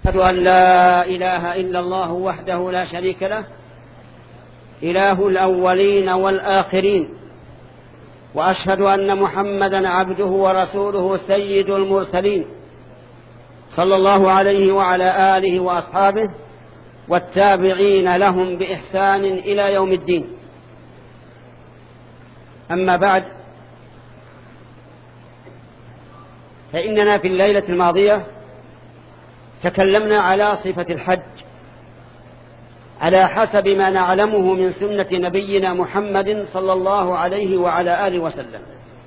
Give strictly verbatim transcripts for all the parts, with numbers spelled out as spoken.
أشهد أن لا إله إلا الله وحده لا شريك له إله الأولين والآخرين، وأشهد أن محمدا عبده ورسوله سيد المرسلين صلى الله عليه وعلى آله وأصحابه والتابعين لهم بإحسان إلى يوم الدين. أما بعد، فإننا في الليلة الماضية تكلمنا على صفة الحج على حسب ما نعلمه من سنة نبينا محمد صلى الله عليه وعلى آله وسلم،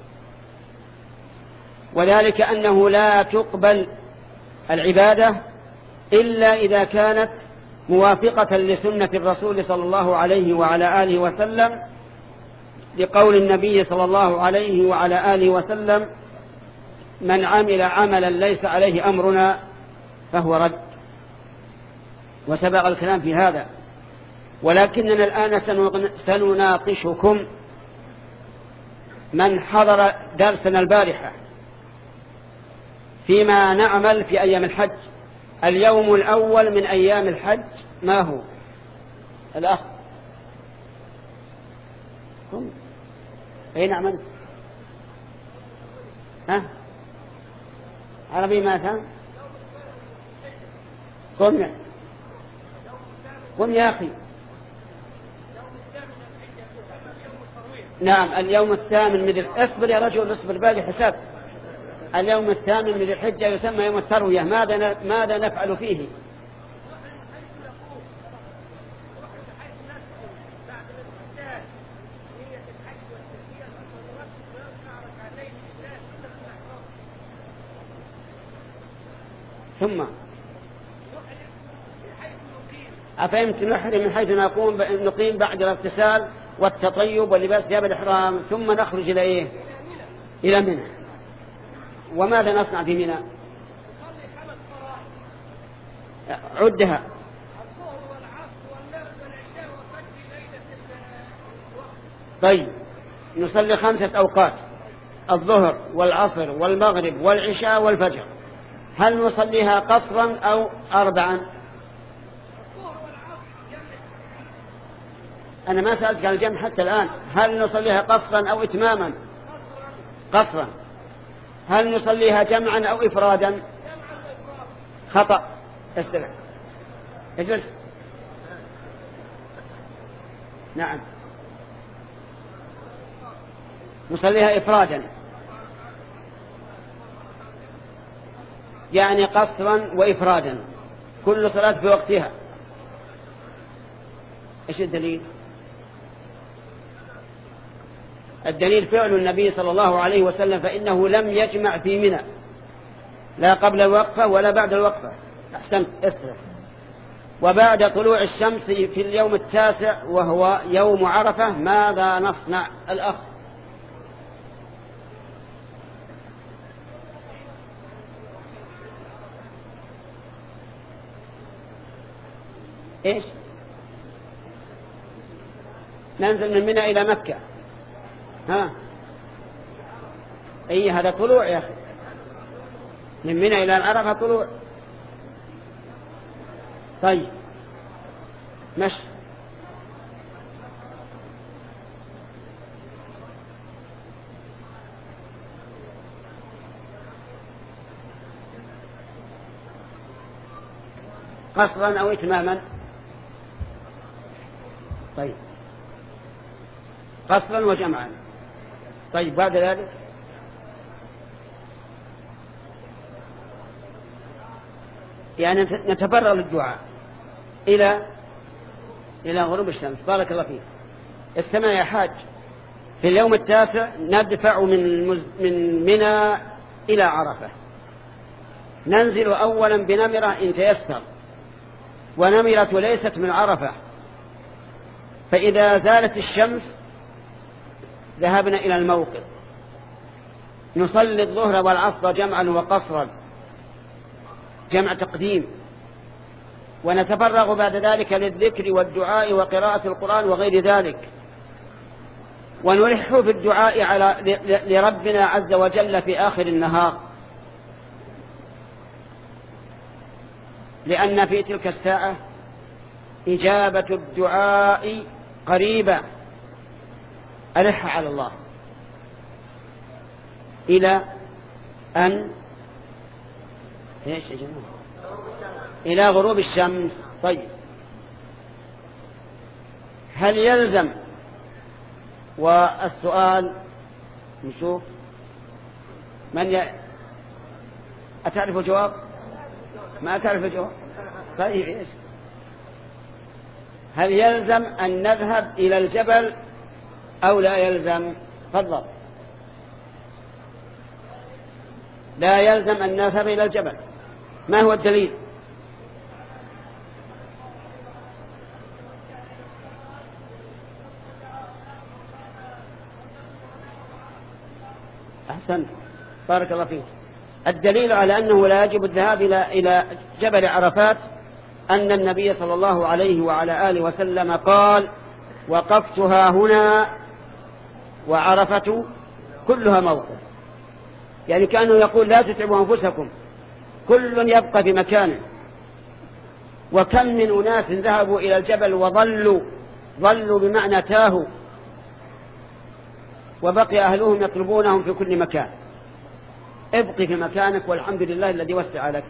وذلك أنه لا تقبل العبادة إلا إذا كانت موافقة لسنة الرسول صلى الله عليه وعلى آله وسلم، لقول النبي صلى الله عليه وعلى آله وسلم: من عمل عملا ليس عليه أمرنا فهو رد. وسبق الكلام في هذا، ولكننا الآن سنناقشكم من حضر درسنا البارحة فيما نعمل في أيام الحج. اليوم الأول من أيام الحج ما هو؟ الأخ أين عملت؟ ها؟ عربي ماذا؟ قم يا قم يا أخي. نعم، اليوم الثامن من اصبر يا رجل، اصبر باقي حساب. اليوم الثامن من الحجة يسمى يوم التروية. ماذا ماذا نفعل فيه؟ ثم أفهمت؟ نحرم من حيث نقوم نقيم بعد الاغتسال والتطيب واللباس ثياب الإحرام، ثم نخرج إلى إيه؟ إلى منى. وماذا نصنع في منى؟ عدها. طيب، نصلي خمسة أوقات: الظهر والعصر والمغرب والعشاء والفجر. هل نصليها قصرا أو أربعا؟ أنا ما سألتك عن الجمع حتى الآن. هل نصليها قصرا أو إتماما؟ قصرا. هل نصليها جمعا أو إفرادا؟ خطأ. استمع، اجلس. نعم، نصليها إفرادا، يعني قصرا وإفرادا، كل صلاة في وقتها. إيش الدليل؟ الدليل فعل النبي صلى الله عليه وسلم، فإنه لم يجمع في منى لا قبل الوقفة ولا بعد الوقفة. أحسنت، اسرع. وبعد طلوع الشمس في اليوم التاسع وهو يوم عرفة ماذا نصنع؟ الأخ إيش؟ ننزل من منى إلى مكة. ها، أي هذا طلوع يا أخي، من منى إلى عرفة طلوع. طيب، مشي. قصرا أو إتماما؟ طيب، قصرا وجمعا. طيب، بعد ذلك يعني نتفرغ للدعاء إلى إلى غروب الشمس. بارك الله فيك. استمع يا حاج، في اليوم التاسع ندفع من من منى إلى عرفة. ننزل أولا بنمرة إن تيسر، ونمرة ليست من عرفة، فإذا زالت الشمس ذهبنا إلى الموقف، نصلي الظهر والعصر جمعا وقصرا، جمع تقديم، ونتفرغ بعد ذلك للذكر والدعاء وقراءة القرآن وغير ذلك، ونلح في الدعاء على لربنا عز وجل في آخر النهار. لأن في تلك الساعة إجابة الدعاء قريبة. ألح على الله إلى أن إيش يا جماعة؟ إلى غروب الشمس. طيب، هل يلزم؟ والسؤال نشوف من ي... أتعرف الجواب؟ ما أتعرف الجواب؟ طيب إيش؟ هل يلزم أن نذهب إلى الجبل أو لا يلزم؟ تفضل. لا يلزم أن نذهب إلى الجبل. ما هو الدليل؟ أحسنت، بارك الله فيك. الدليل على أنه لا يجب الذهاب إلى إلى جبل عرفات أن النبي صلى الله عليه وعلى آله وسلم قال: وقفتها هنا وعرفة كلها موقف. يعني كانوا يقول: لا تتعبوا أنفسكم، كل يبقى في مكانه. وكم من أناس ذهبوا إلى الجبل وظلوا ظلوا بمعنى تاهوا، وبقي أهلهم يطلبونهم في كل مكان. ابق في مكانك والحمد لله الذي وسع لك.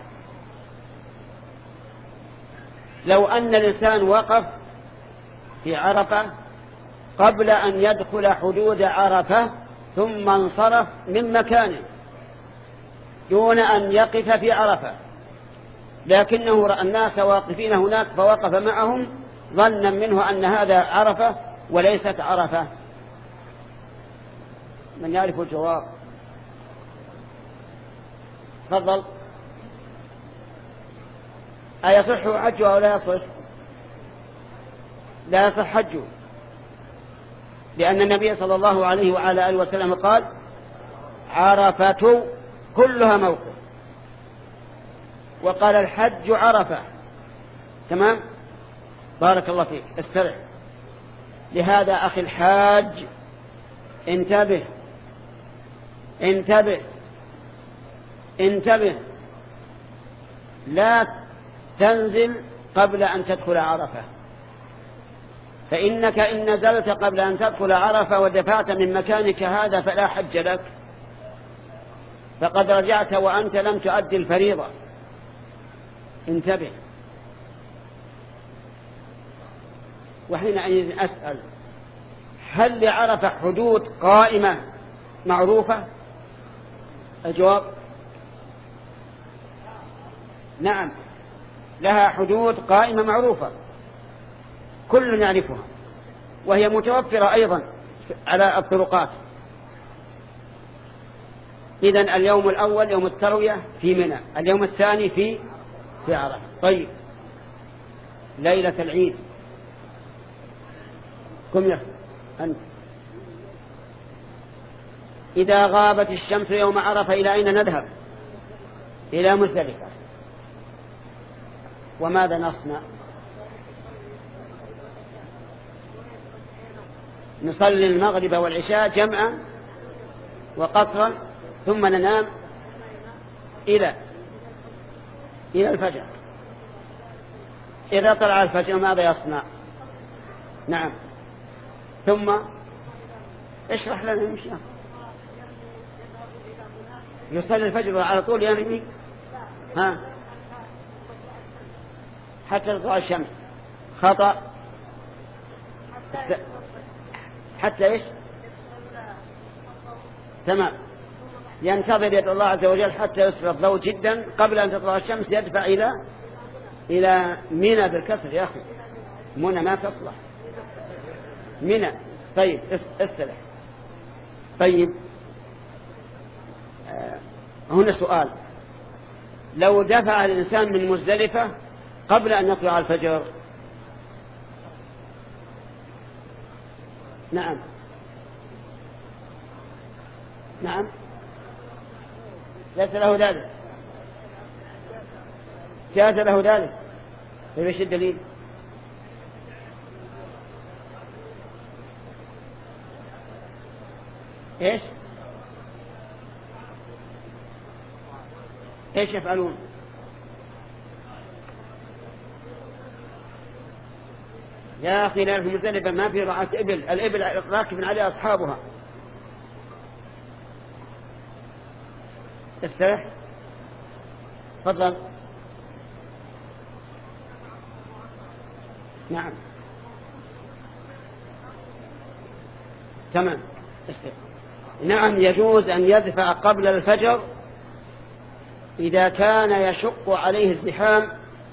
لو أن الإنسان وقف في عرفة قبل أن يدخل حدود عرفة ثم انصرف من مكانه دون أن يقف في عرفة، لكنه رأى الناس واقفين هناك فوقف معهم ظنا منه أن هذا عرفة وليست عرفة. من يعرف الجواب؟ تفضل. أيصح حجه أو لا يصح؟ لا يصح حجه، لأن النبي صلى الله عليه وعلى آله وسلم قال: عرفة كلها موقف، وقال: الحج عرفة. تمام؟ بارك الله فيك، استرح. لهذا أخي الحاج انتبه انتبه انتبه، لا تنزل قبل أن تدخل عرفة، فإنك إن نزلت قبل أن تدخل عرفة ودفعت من مكانك هذا فلا حج لك، فقد رجعت وأنت لم تؤدي الفريضة. انتبه. وحينئذ أسأل: هل لعرفة حدود قائمة معروفة؟ الجواب: نعم، لها حدود قائمة معروفة كل يعرفها، وهي متوفرة أيضا على الطرقات. إذن اليوم الأول يوم التروية في منى، اليوم الثاني في في عرفة. طيب، ليلة العيد كم يا أنت؟ إذا غابت الشمس يوم عرفة إلى أين نذهب؟ إلى مزدلفة. وماذا نصنع؟ نصلي المغرب والعشاء جمعا وقصرا ثم ننام إلى إلى الفجر. إذا طلع الفجر ماذا يصنع؟ نعم، ثم اشرح لنا نمشي. يصلي الفجر على طول ينمي ها حتى تطلع الشمس. خطأ. حتى ايش؟ تمام، ينتظر يد الله عز وجل حتى يصفر الضوء جدا قبل أن تطلع الشمس، يدفع إلى إلى منى بالكسر يا أخي، منى ما تصلح، منى. طيب استلح. طيب آه هنا سؤال: لو دفع الإنسان من مزدلفة قبل أن يطلع الفجر؟ نعم نعم، ليس له ذلك، جاز له ذلك. فايش الدليل؟ ايش ايش يفعلون؟ يا أخي لا في مزدلفة ما في رعاة إبل، الإبل راكب عليها أصحابها. استرح. تفضل. نعم تمام. استرح. نعم يجوز أن يدفع قبل الفجر إذا كان يشق عليه الزحام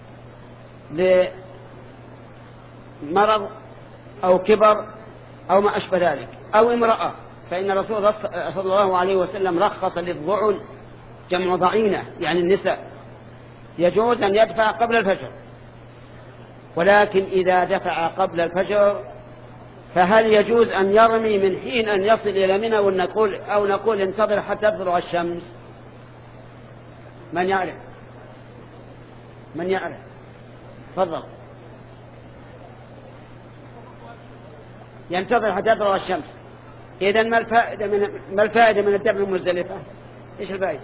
لمرض أو كبر أو ما أشبه ذلك، أو امرأة، فإن الرسول صلى الله عليه وسلم رخص للضعن جمع ضعينة يعني النساء، يجوز أن يدفع قبل الفجر. ولكن إذا دفع قبل الفجر فهل يجوز أن يرمي من حين أن يصل إلى منى ونقول أو نقول انتظر حتى تطلع الشمس؟ من يعرف؟ من يعرف؟ تفضل. ينتظر حتى تطلع الشمس. إذن ما الفائدة من ما الفائدة من الدفع من مزدلفة؟ إيش الفائدة؟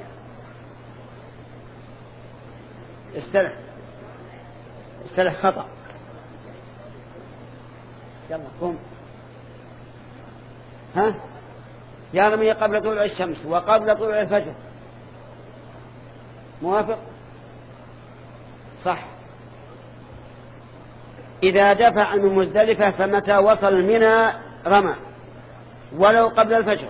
استرح. استرح خطأ. يلا قوم. ها؟ يرمي قبل طلوع الشمس وقبل طلوع الفجر. موافق؟ صح. إذا دفع من مزدلفة فمتى وصل منى رمى ولو قبل الفجر،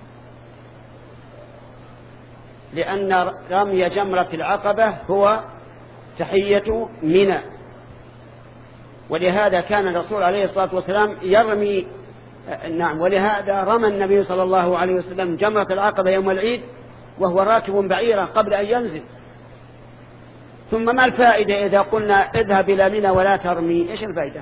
لأن رمي جمرة العقبة هو تحية منى، ولهذا كان الرسول عليه الصلاة والسلام يرمي. نعم، ولهذا رمى النبي صلى الله عليه وسلم جمرة العقبة يوم العيد وهو راكب بعيرا قبل أن ينزل. ثم ما الفائدة إذا قلنا اذهب إلى منى ولا ترمي؟ إيش الفائدة؟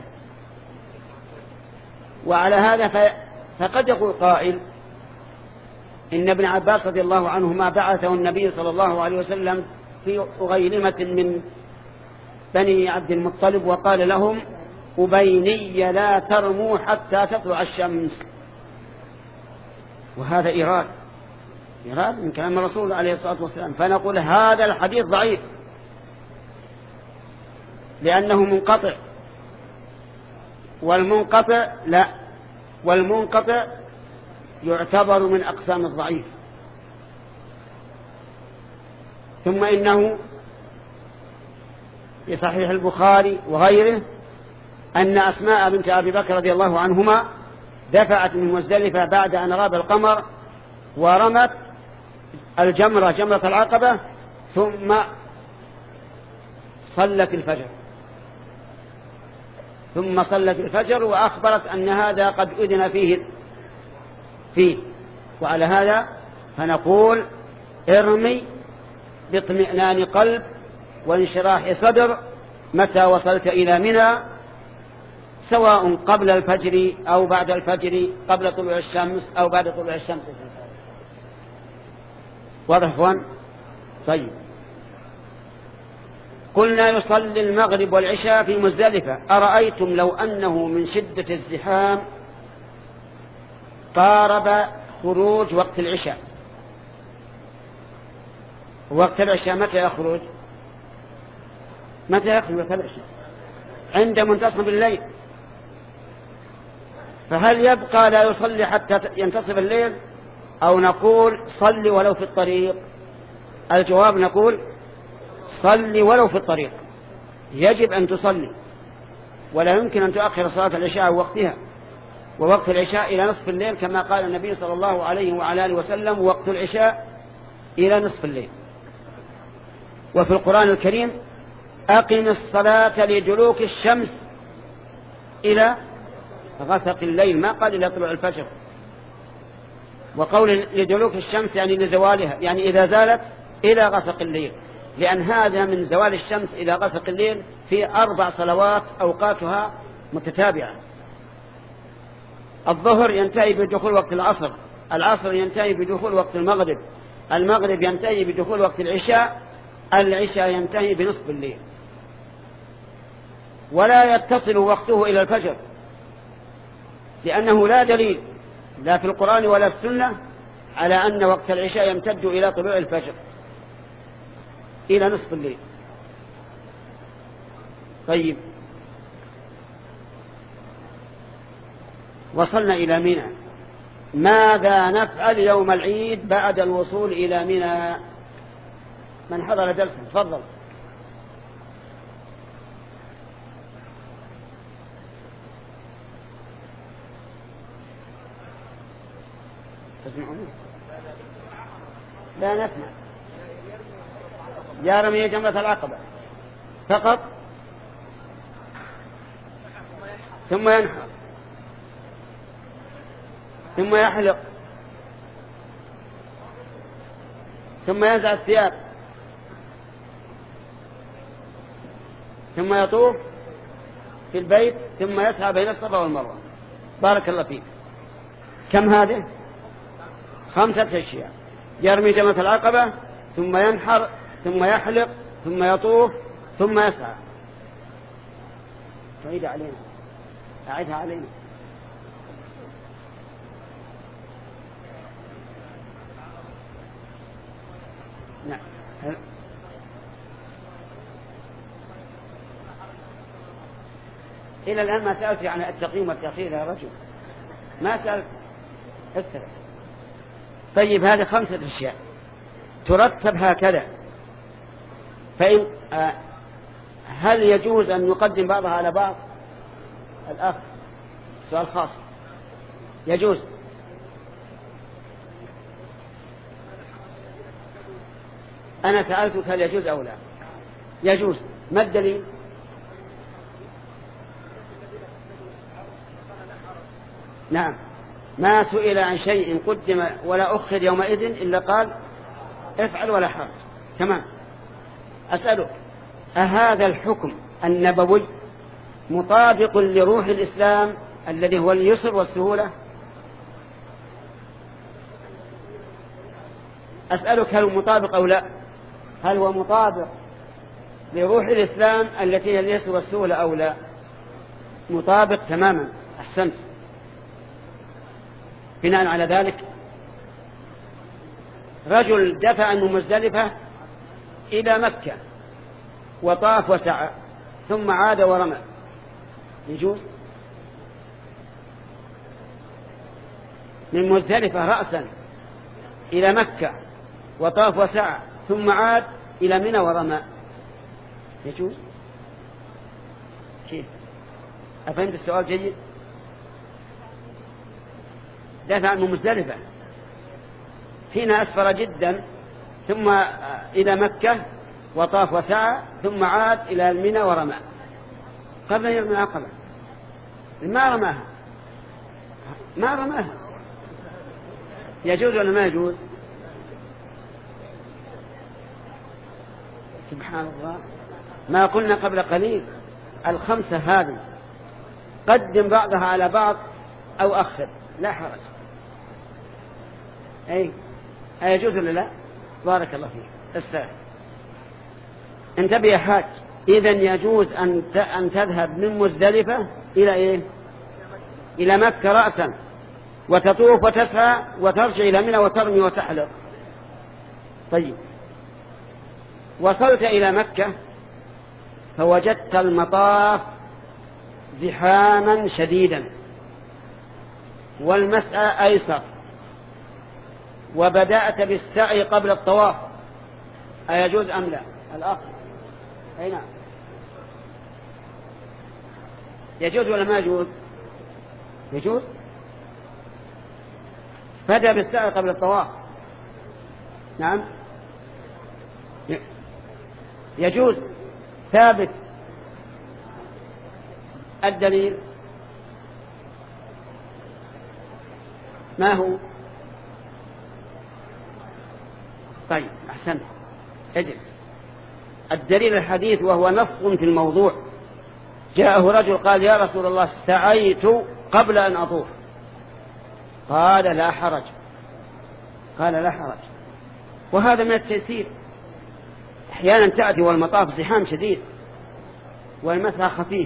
وعلى هذا فقد يقول قائل إن ابن عباس رضي الله عنهما بعثه النبي صلى الله عليه وسلم في أغيلمة من بني عبد المطلب وقال لهم أبيني لا ترموا حتى تطلع الشمس، وهذا إيراد إيراد من كلام الرسول عليه الصلاة والسلام. فنقول هذا الحديث ضعيف لأنه منقطع، والمنقطع لا والمنقطع يعتبر من أقسام الضعيف. ثم إنه في صحيح البخاري وغيره أن أسماء بنت أبي بكر رضي الله عنهما دفعت من مزدلفة بعد أن غاب القمر ورمت الجمرة جمرة العقبة ثم صلت الفجر ثم صلت الفجر وأخبرت أن هذا قد أذن فيه فيه وعلى هذا فنقول ارمي باطمئنان قلب وانشراح صدر متى وصلت إلى منى، سواء قبل الفجر أو بعد الفجر، قبل طلوع الشمس أو بعد طلوع الشمس. واضح اخوان؟ طيب، قلنا يصلي المغرب والعشاء في مزدلفة. أرأيتم لو أنه من شدة الزحام قارب خروج وقت العشاء؟ وقت العشاء متى يخرج؟ متى يخرج وقت العشاء؟ عند منتصف الليل. فهل يبقى لا يصلي حتى ينتصف الليل أو نقول صلي ولو في الطريق؟ الجواب نقول صلي ولو في الطريق، يجب أن تصلي، ولا يمكن أن تؤخر صلاة العشاء وقتها، ووقت العشاء إلى نصف الليل كما قال النبي صلى الله عليه وعلى آله وسلم وقت العشاء إلى نصف الليل. وفي القرآن الكريم أقم الصلاة لدلوك الشمس إلى غسق الليل، ما قال إلى طلوع الفجر. وقول لدلوك الشمس يعني لزوالها، يعني إذا زالت إلى غسق الليل، لأن هذا من زوال الشمس إلى غسق الليل في أربع صلوات أوقاتها متتابعة. الظهر ينتهي بدخول وقت العصر، العصر ينتهي بدخول وقت المغرب، المغرب ينتهي بدخول وقت العشاء، العشاء ينتهي بنصف الليل. ولا يتصل وقته إلى الفجر، لأنه لا دليل لا في القرآن ولا السنة على أن وقت العشاء يمتد إلى طلوع الفجر إلى نصف الليل. طيب، وصلنا إلى منى، ماذا نفعل يوم العيد بعد الوصول إلى منى؟ من حضر درسا تفضل. تسمعون؟ لا نسمع. يا رمي جمرة العقبة فقط، ثم ينحر، ثم يحلق، ثم ينزع الثياب، ثم يطوف في البيت، ثم يسعى بين الصفا والمروة. بارك الله فيك. كم هذه؟ خمسة أشياء: يرمي جمرة العقبة، ثم ينحر، ثم يحلق، ثم يطوف، ثم يسعى. تعيد علينا، أعيدها علينا. نعم. إلى الآن ما سألت عن التقييم والتأخير يا رجل، ما سألت. استرح. طيب، هذه خمسة أشياء ترتب هكذا، فإن آه هل يجوز أن نقدم بعضها على بعض؟ الأخ سؤال خاص. يجوز. أنا سألتك هل يجوز أو لا؟ يجوز. ما الدليل؟ نعم، ما سئل عن شيء قدم ولا أخر يومئذ إلا قال افعل ولا حرج. تمام. أسألك، أهذا الحكم النبوي مطابق لروح الإسلام الذي هو اليسر والسهولة؟ أسألك هل هو مطابق أو لا؟ هل هو مطابق لروح الإسلام التي هي اليسر والسهولة أو لا؟ مطابق تماما. أحسنت. بناء على ذلك، رجل دفع من مزدلفة إلى مكة وطاف وسعى ثم عاد ورمى، يجوز؟ من مزدلفة رأسا إلى مكة وطاف وسعى ثم عاد إلى منى ورمى، يجوز؟ كيف؟ أفهمت السؤال جيد؟ دفع من مزدلفة حين أسفر جدا ثم إلى مكة وطاف وسعى ثم عاد إلى المنى ورمى قبل أن يرمي العقبة. ما رماها، ما رماها، يجوز ولا ما يجوز؟ سبحان الله، ما قلنا قبل قليل الخمسة هذه قدم بعضها على بعض أو أخر، لا حرج. أي أيجوز ولا لا؟ بارك الله فيك. استاذ انتبه يا حاج، إذن يجوز أن أن تذهب من مزدلفة إلى إيه؟ إلى مكة رأسا، وتطوف وتسعى وترجع إلى منى وترمي وتحلق. طيب، وصلت إلى مكة فوجدت المطاف زحاما شديدا والمسعى أيسر، وبدأت بالسعي قبل الطواف، أيجوز أم لا؟ الأخ أي نعم، يجوز ولا ما يجوز؟ يجوز. بدأ بالسعي قبل الطواف، نعم يجوز، ثابت. الدليل ما هو؟ طيب أحسنت، اجلس. الدليل الحديث وهو نص في الموضوع. جاءه رجل قال يا رسول الله سعيت قبل أن أطوف، قال لا حرج، قال لا حرج. وهذا من التيسير. أحيانا تأتي والمطاف زحام شديد والمسعى خفيف،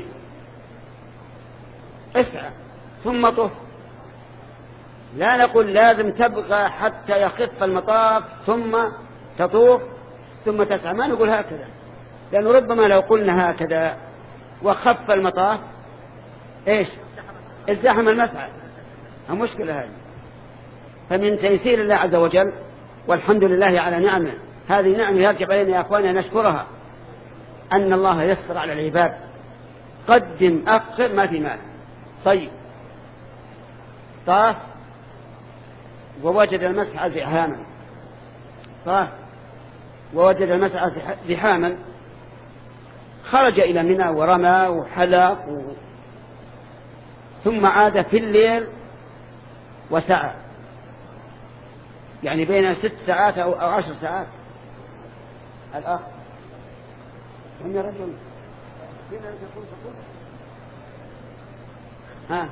اسعى ثم طف. لا نقول لازم تبقى حتى يخف المطاف ثم تطوف ثم تسعى، ما نقول هكذا، لأنه ربما لو قلنا هكذا وخف المطاف ايش؟ ازدحم المسعى المشكلة هذه. فمن تيسير الله عز وجل، والحمد لله على نعمه، هذه نعمة يرجع علينا يا أخواننا نشكرها، أن الله يسر على العباد. قدم أخر ما في مال. طيب، طاف ووجد المسعى زحاما، طاف ووجد المسعى زحاما، خرج إلى منى ورمى وحلق و... ثم عاد في الليل وسعى، يعني بين ست ساعات أو عشر ساعات. الأخ هم يا رجل ها،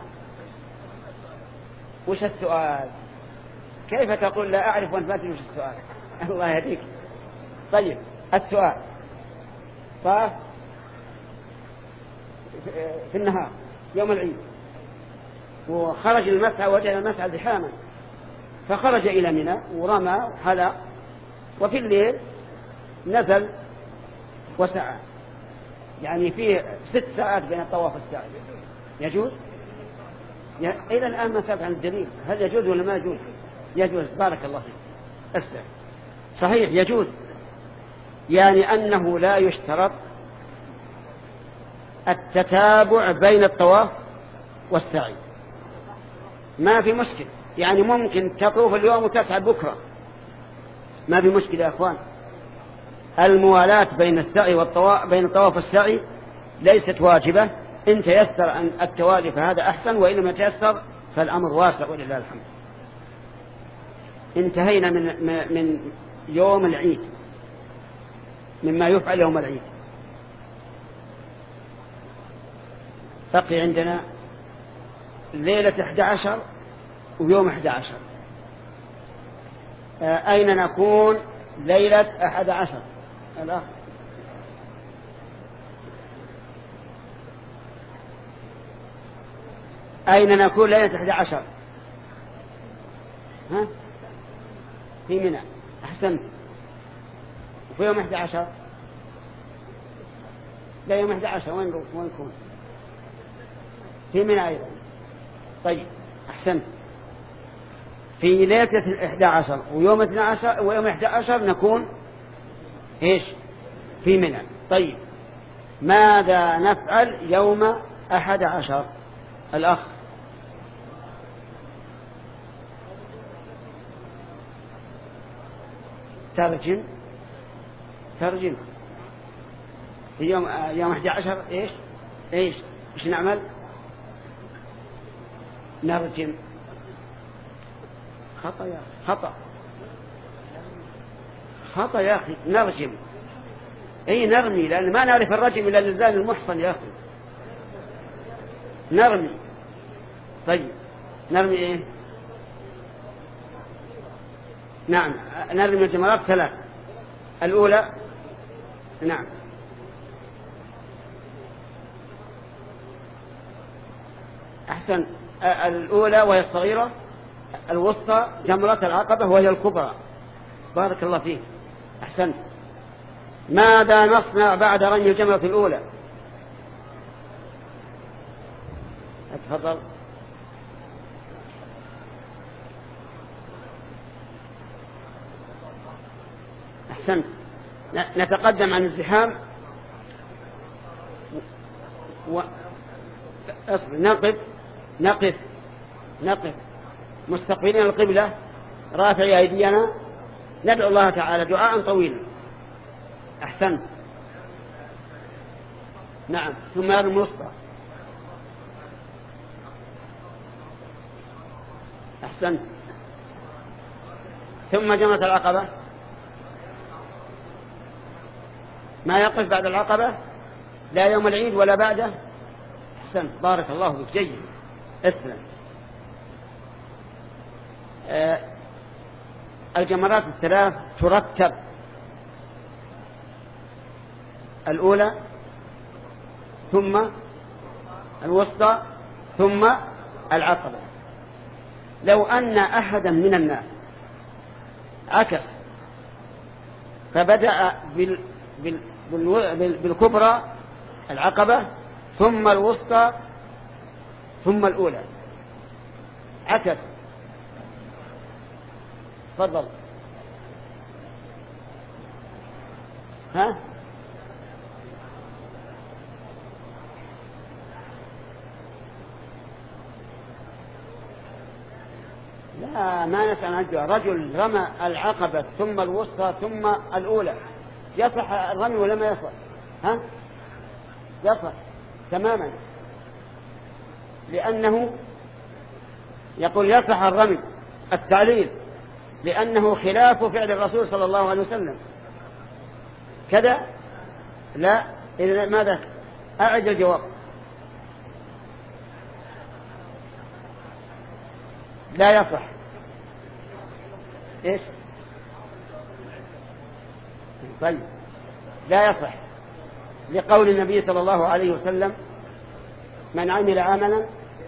وش السؤال؟ كيف تقول لا أعرف وأنت ما تدري وش السؤال؟ الله يهديك. طيب، السؤال: طاف في النهار يوم العيد وخرج المسعى وجد المسعى زحاما، فخرج إلى منى ورمى وحلق، وفي الليل نزل وسعى، يعني فيه ست ساعات بين الطواف والسعي. يجوز؟ إذا الآن ما ثبت عن الدليل، هل يجوز ولا ما يجوز؟ يجوز. بارك الله فيك. أسأل. صحيح يجوز، يعني أنه لا يشترط التتابع بين الطواف والسعي، ما في مشكلة. يعني ممكن تطوف اليوم وتسعى بكرة، ما في مشكلة يا أخوان. الموالاة بين السعي والطواف، بين الطواف والسعي ليست واجبة. إن تيسر أن التوالي فهذا أحسن، وإن لم يتيسر فالأمر واسع ولله الحمد. انتهينا من من يوم العيد، مما يفعل يوم العيد. بقي عندنا ليلة أحد عشر ويوم أحد عشر. أين نكون ليلة أحد عشر؟ الأخ أين نكون ليلة أحد عشر؟ ها؟ في منى. أحسنت. وفي يوم أحد عشر؟ لا، يوم أحد عشر وين وين نكون؟ في منى أيضا. طيب، أحسنت. في ليلة أحد عشر ويوم اثني عشر ويوم أحد عشر نكون إيش؟ في منى. طيب، ماذا نفعل يوم أحد عشر؟ الأخ ترجم ترجم في يوم يوم أحد عشر إيش إيش إيش نعمل؟ نرجم. خطأ يا أخي، خطأ خطأ يا أخي. نرجم، أي نرمي، لأن ما نعرف الرجم إلا للزان المحصن يا أخي. نرمي. طيب، نرمي إيه؟ نعم، نرمي الجمرات ثلاث. الأولى نعم أحسن. الأولى وهي الصغيرة، الوسطى جمرة العقبة وهي الكبرى. بارك الله فيك. أحسنت. ماذا نصنع بعد رمي الجمرة الأولى؟ اتفضل. أحسنت. نتقدم عن الزحام و... أصبر. نقف نقف نقف مستقبلين القبلة، رافعي أيدينا، ندعو الله تعالى دعاء طويلا. أحسنت. نعم. ثم يرمي الوسطى. أحسنت. ثم جمرة العقبة. ما يقف بعد العقبة، لا يوم العيد ولا بعده. أحسنت. بارك الله فيك. جيد. اسلم. آه الجمرات الثلاث ترتب: الأولى ثم الوسطى ثم العقبة. لو أن أحدا من الناس عكس فبدأ بال بال بال بالكبرى العقبة ثم الوسطى ثم الأولى، عكس. تفضل. ها؟ لا، ما نسأل عن رجل رمى العقبة ثم الوسطى ثم الأولى، يصح الرمي ولا ما يصح؟ ها؟ يصح تماما، لأنه يقول يصح الرمي. التعليل لأنه خلاف فعل الرسول صلى الله عليه وسلم كذا. لا، إذا ماذا؟ أعد الجواب. لا يصح. إيش؟ طيب، لا يصح لقول النبي صلى الله عليه وسلم: من عمل عملا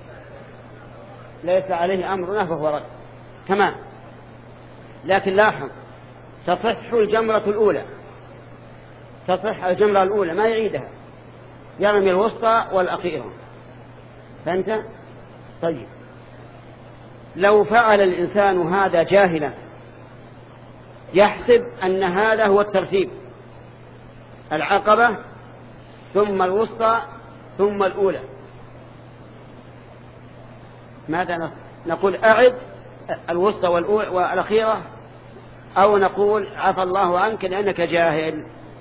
ليس عليه أمرنا فهو رد. تمام. لكن لاحظ، تصح الجمرة الأولى، تصح الجمرة الأولى ما يعيدها، يرمي الوسطى والأخيرة. فأنت طيب، لو فعل الإنسان هذا جاهلا يحسب أن هذا هو الترتيب: العقبة ثم الوسطى ثم الأولى. ماذا نقول؟ أعد الوسطى والأخيرة، أو نقول عفى الله عنك لأنك جاهل؟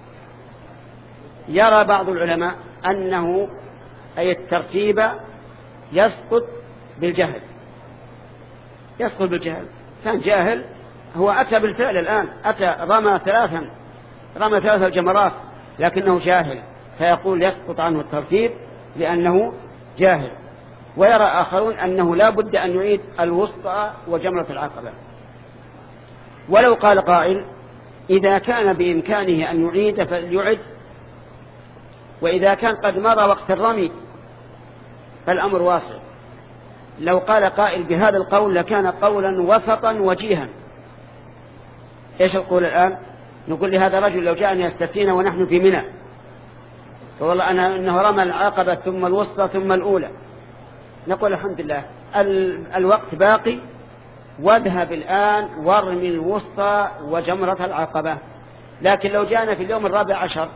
يرى بعض العلماء أنه أي الترتيب يسقط بالجهل، يسقط بالجهل. كان جاهل، هو أتى بالفعل الآن، أتى رمى ثلاثا، رمى ثلاث الجمرات، لكنه جاهل، فيقول يسقط عنه الترتيب لأنه جاهل. ويرى آخرون أنه لا بد أن يعيد الوسطى وجمرة العقبة. ولو قال قائل: إذا كان بإمكانه أن يعيد فليعد، وإذا كان قد مضى وقت الرمي فالأمر واسع. لو قال قائل بهذا القول لكان قولا وسطا وجيها. إيش القول الآن؟ نقول لهذا الرجل لو جاءني يستفتينا ونحن في منى، فوالله أنا إنه رمى العقبة ثم الوسطى ثم الأولى، نقول الحمد لله الوقت باقي، واذهب الآن وارمي الوسطى وجمرة العقبة. لكن لو جاءنا في اليوم الرابع عشر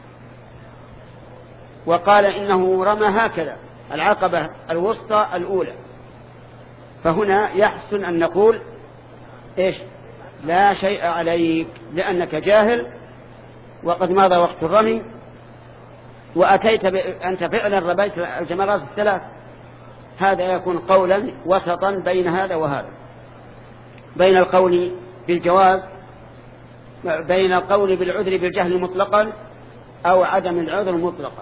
وقال إنه رمى هكذا العقبة الوسطى الأولى، فهنا يحسن أن نقول: إيش؟ لا شيء عليك، لأنك جاهل وقد مضى وقت الرمي، وأتيت ب... أنت فعلا رميت الجمرات الثلاث. هذا يكون قولا وسطا بين هذا وهذا، بين القول بالجواز، بين القول بالعذر بالجهل مطلقا أو عدم العذر مطلقا.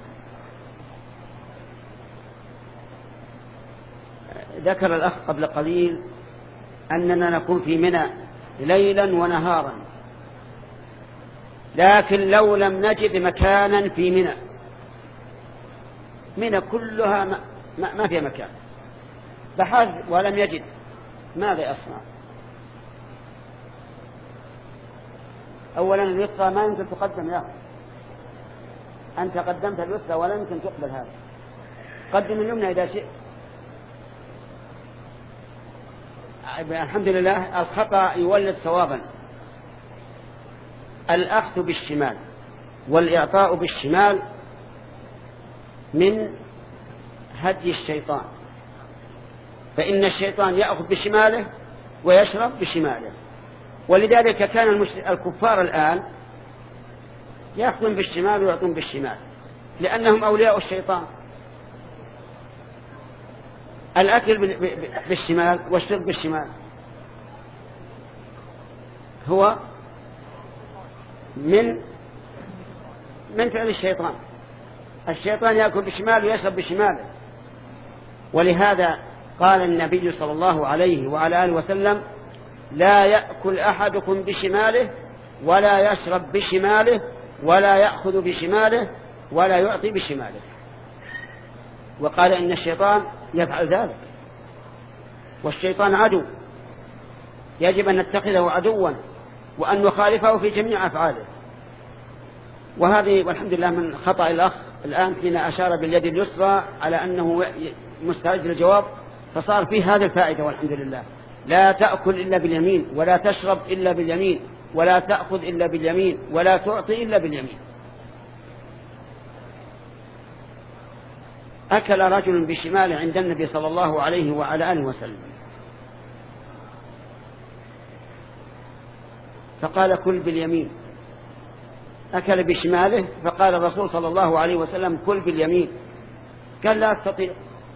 ذكر الأخ قبل قليل أننا نكون في منى ليلا ونهارا، لكن لو لم نجد مكانا في منى، منى كلها ما, ما, ما فيها مكان، بحث ولم يجد، ماذا يصنع؟ أولا الوسطى ما يمكن تقدم يا أخي، أنت قدمت الوسطى ولا يمكن تقبل هذا، قدم اليمنى إذا شئت. الحمد لله الخطأ يولد صوابا. الأخذ بالشمال والإعطاء بالشمال من هدي الشيطان، فإن الشيطان يأخذ بشماله ويشرب بشماله، ولذلك كان الكفار الآن يأخذون بالشمال ويعطون بالشمال لأنهم أولياء الشيطان. الأكل بالشمال والشرب بالشمال هو من من فعل الشيطان. الشيطان يأكل بالشمال ويشرب بشماله، ولهذا قال النبي صلى الله عليه وعلى آله وسلم: لا يأكل أحدكم بشماله ولا يشرب بشماله ولا يأخذ بشماله ولا يعطي بشماله. وقال إن الشيطان يفعل ذلك، والشيطان عدو يجب أن نتخذه عدوا وأن نخالفه في جميع أفعاله. وهذه والحمد لله من خطأ الأخ الآن حين أشار باليد اليسرى على أنه مستعد للجواب، فصار فيه هذه الفائدة والحمد لله. لا تأكل إلا باليمين، ولا تشرب إلا باليمين، ولا تأخذ إلا باليمين، ولا تعطي إلا باليمين. أكل رجل بشماله عند النبي صلى الله عليه وعلى آله وسلم، فقال كل باليمين. أكل بشماله فقال الرسول صلى الله عليه وسلم كل باليمين. قال لا أستطيع،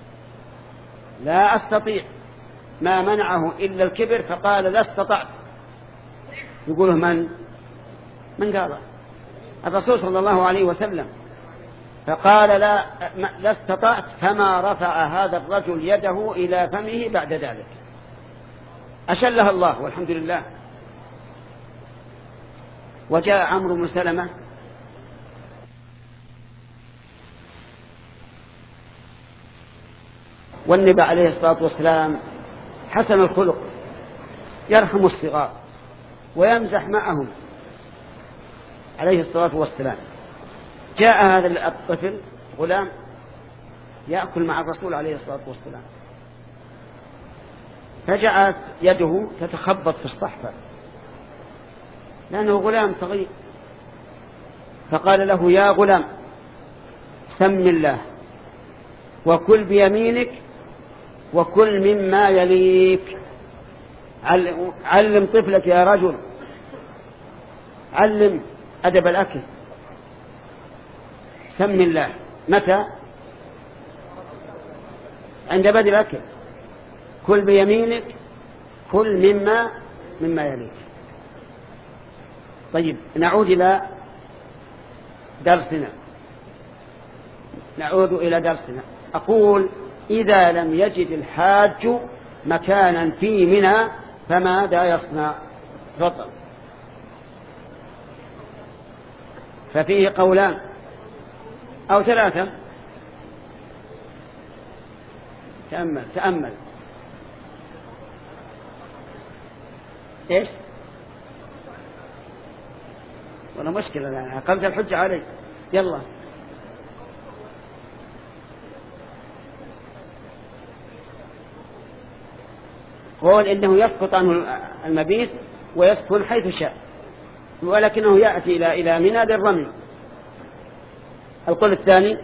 لا أستطيع، ما منعه إلا الكبر، فقال لا استطعت. يقوله من؟ من قال؟ الرسول صلى الله عليه وسلم. فقال لا, لا استطعت، فما رفع هذا الرجل يده إلى فمه بعد ذلك. أشلها الله والحمد لله. وجاء عمرو بن سلمة والنبي عليه الصلاة والسلام حسن الخلق، يرحم الصغار ويمزح معهم عليه الصلاة والسلام. جاء هذا الطفل غلام يأكل مع الرسول عليه الصلاة والسلام، فجعلت يده تتخبط في الصحفة لأنه غلام صغير، فقال له يا غلام سم الله وكل بيمينك وكل مما يليك. علم طفلك يا رجل، علم أدب الأكل. سم الله متى؟ عند بدء الأكل. كل بيمينك، كل مما مما يليك. طيب نعود إلى درسنا نعود إلى درسنا أقول إذا لم يجد الحاج مكانا في منى فماذا يصنع؟ تفضل. ففيه قولان أو ثلاثة. تأمل تأمل إيش؟ ولا مشكلة، أنا أقمت الحجة علي. يلا قول إنه يسقط عنه المبيت ويسكن حيث شاء، ولكنه يأتي إلى إلى منى للرمي. القول الثاني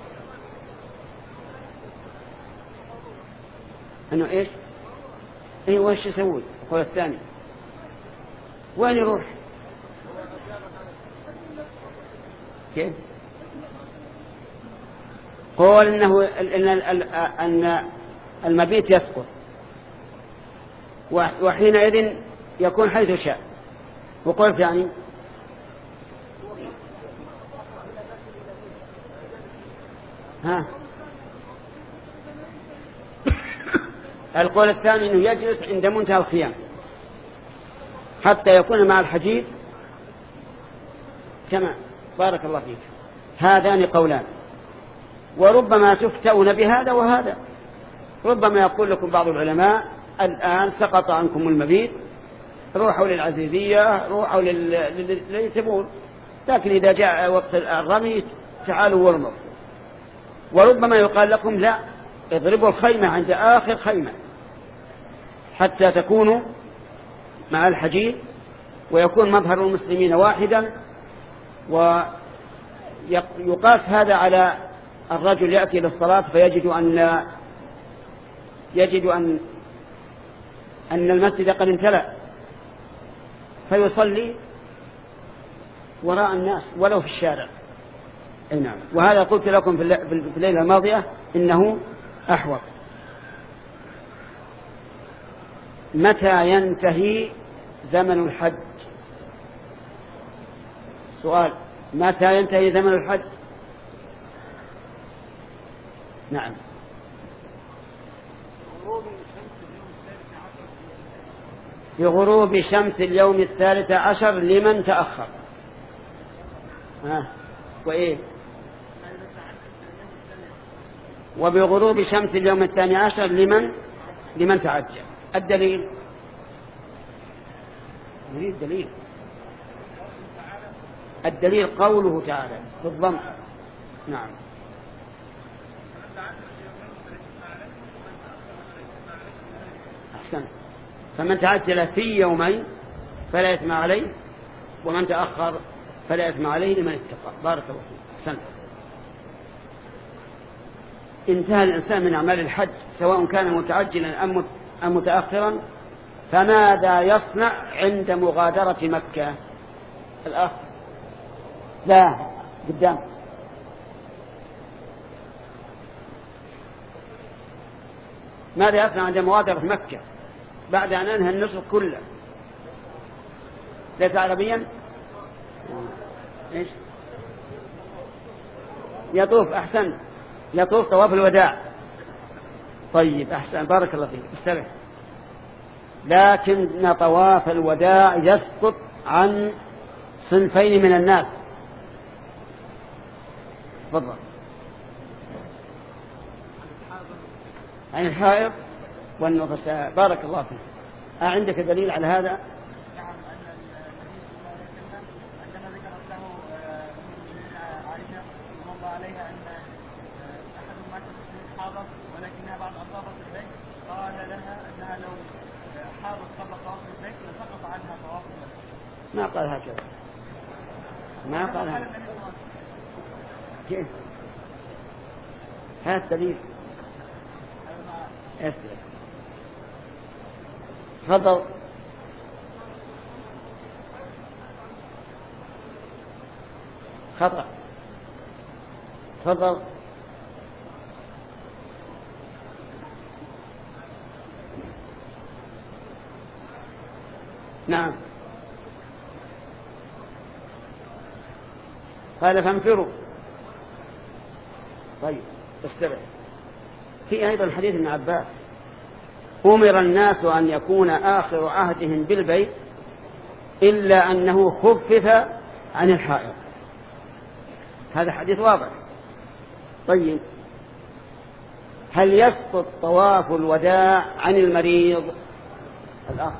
أنه إيش؟ إيه وش يسوي؟ القول الثاني وين يروح؟ كيف؟ قول إنه أن المبيت يسقط وحينئذ يكون حيث شاء. وقول ثاني ها القول الثاني أنه يجلس عند منتهى الخيام حتى يكون مع الحجيج. تمام، بارك الله فيك. هذان قولان، وربما تفتون بهذا وهذا. ربما يقول لكم بعض العلماء الآن سقط عنكم المبيت، روحوا للعزيزية، روحوا للي تبون، لكن إذا جاء وقت الرمي تعالوا وارموا. وربما يقال لكم لا، اضربوا الخيمة عند آخر خيمة حتى تكونوا مع الحجيج ويكون مظهر المسلمين واحدا. ويقاس هذا على الرجل يأتي للصلاة فيجد أن يجد أن أن المسجد قد امتلأ فيصلي وراء الناس ولو في الشارع. أي نعم. وهذا قلت لكم في الليلة الماضية إنه أحوط. متى ينتهي زمن الحج؟ سؤال، متى ينتهي زمن الحج؟ نعم، بغروب شمس اليوم الثالث عشر لمن تأخر. ها وإيه؟ وبغروب شمس اليوم الثاني عشر لمن لمن تعجل. الدليل نريد دليل. الدليل قوله تعالى بالضم. نعم أحسن. فمن تعجل في يومين فلا إثم عليه، ومن تأخر فلا إثم عليه لمن اتقى. بارك الله فيك. أحسن. انتهى الإنسان من أعمال الحج سواء كان متعجلا أم متأخرا، فماذا يصنع عند مغادرة مكة؟ الأخ لا قدام. ماذا يصنع عند مغادرة مكة بعد أن أنهى النسك كله؟ ليس عربيا؟ إيش؟ يطوف. أحسن، يطوف طواف الوداع. طيب أحسن، بارك الله فيك. استمع. لكن طواف الوداع يسقط عن صنفين من الناس. تفضل. عن الحائض والنفساء. بارك الله فيك. أعندك دليل على هذا؟ ولكنها بعد أن طافت البيت قال لها أنها لو حاضت قبل طواف البيت لسقط عنها طواف البيت. ما قال هكذا، ما قال هكذا. كيف؟ هذا الدليل. اسمع. تفضل. خطأ. تفضل. نعم. قال فانفروا. طيب استمع. في أيضا حديث ابن عباس: أمر الناس أن يكون آخر عهدهم بالبيت إلا أنه خفف عن الحائض. هذا حديث واضح. طيب هل يسقط طواف الوداع عن المريض؟ الأخ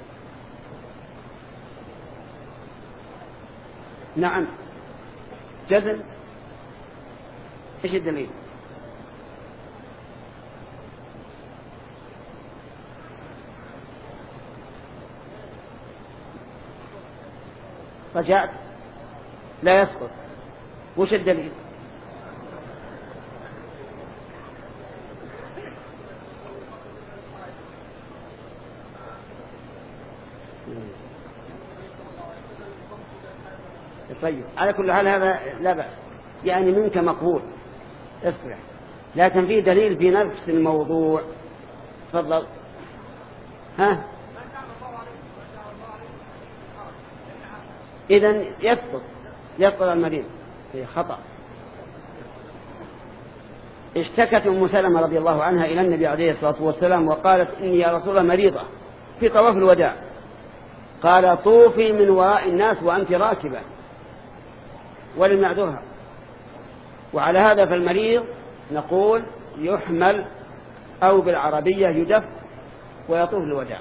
نعم. جزم. ايش الدليل؟ رجعت لا يسقط. وش الدليل؟ طيب على كل حال هذا لا بأس، يعني منك مقبول. اصبح. لكن في دليل في نفس الموضوع. تفضل. ها إذن يسقط يسقط المريض في خطأ. اشتكت أم سلمة رضي الله عنها إلى النبي عليه الصلاة والسلام وقالت: إني يا رسول الله مريضة في طواف الوداع. قال: طوفي من وراء الناس وأنت راكبة، ولم يعذرها. وعلى هذا فالمريض نقول يحمل أو بالعربية يدف ويطوف الوداع.